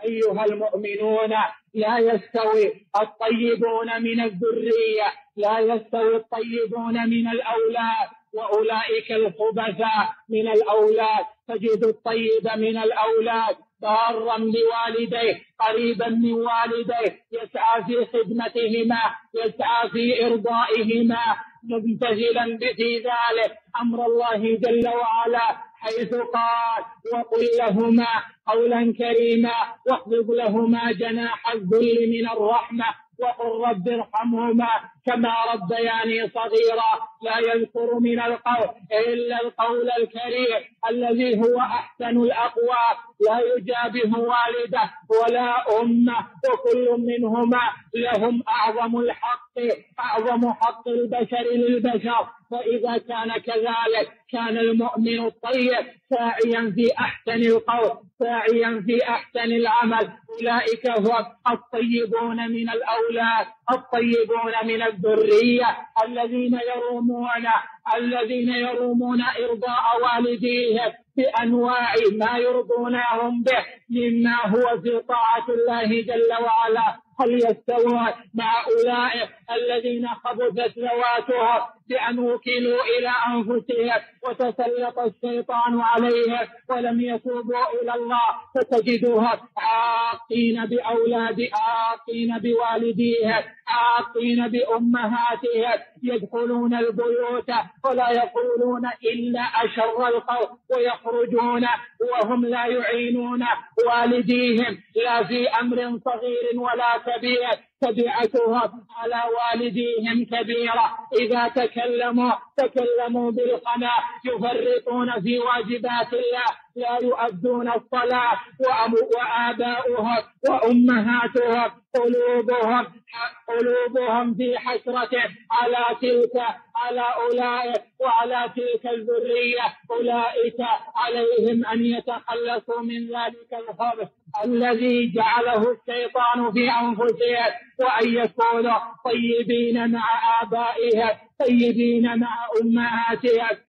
أيها المؤمنون لا يستوي الطيبون من الذرية، لا يستوي الطيبون من الأولاد وأولئك الخبثاء من الأولاد. تجد الطيب من الأولاد بارا بوالديه قريبا من والديه، يسعى في خدمتهما، يسعى في إرضائهما، ممتثلا في ذلك أمر الله جل وعلا، حيث قال: وقل لهما قولا كريما واخفض لهما جناح الذل من الرحمة وقل رب ارحمهما كما ربياني صغيرا. لا يذكر من القول إلا القول الكريم الذي هو أحسن الأقوال، لا يجابه والده ولا أمه، وكل منهما لهم أعظم الحق، أعظم حق البشر للبشر. فإذا كان كذلك كان المؤمن الطيب ساعيا في أحسن القول، ساعيا في أحسن العمل. أولئك هم الطيبون من الأولاد، الطيبون من الذرية، الذين يرومون إرضاء والديهم بأنواع ما يرضونهم به مما هو في طاعة الله جل وعلا. هل يستوون مع أولئك الذين خبثت ذواتهم بأن وكلوا إلى أنفسهم وتسلط الشيطان عليهم ولم يتوبوا إلى الله؟ فتجدهم عاقين بأولاد، عاقين بوالديهم، عاقين بأمهاتهم، يدخلون البيوت ولا يقولون إلا أشر القول، ويخرجون وهم لا يعينون والديهم لا في أمر صغير ولا كبير. تبعتهم على والديهم كبيرة، إذا تكلموا بالخنا، يفرطون في واجبات الله، لا يؤدون الصلاة، وآباؤهم وأمهاتهم قلوبهم في حسرة على أولئك وعلى تلك الذرية. أولئك عليهم أن يتخلصوا من ذلك الخبث الذي جعله الشيطان في أنفسهم، وأن يكونوا طيبين مع آبائهم، طيبين مع أمهاتهم،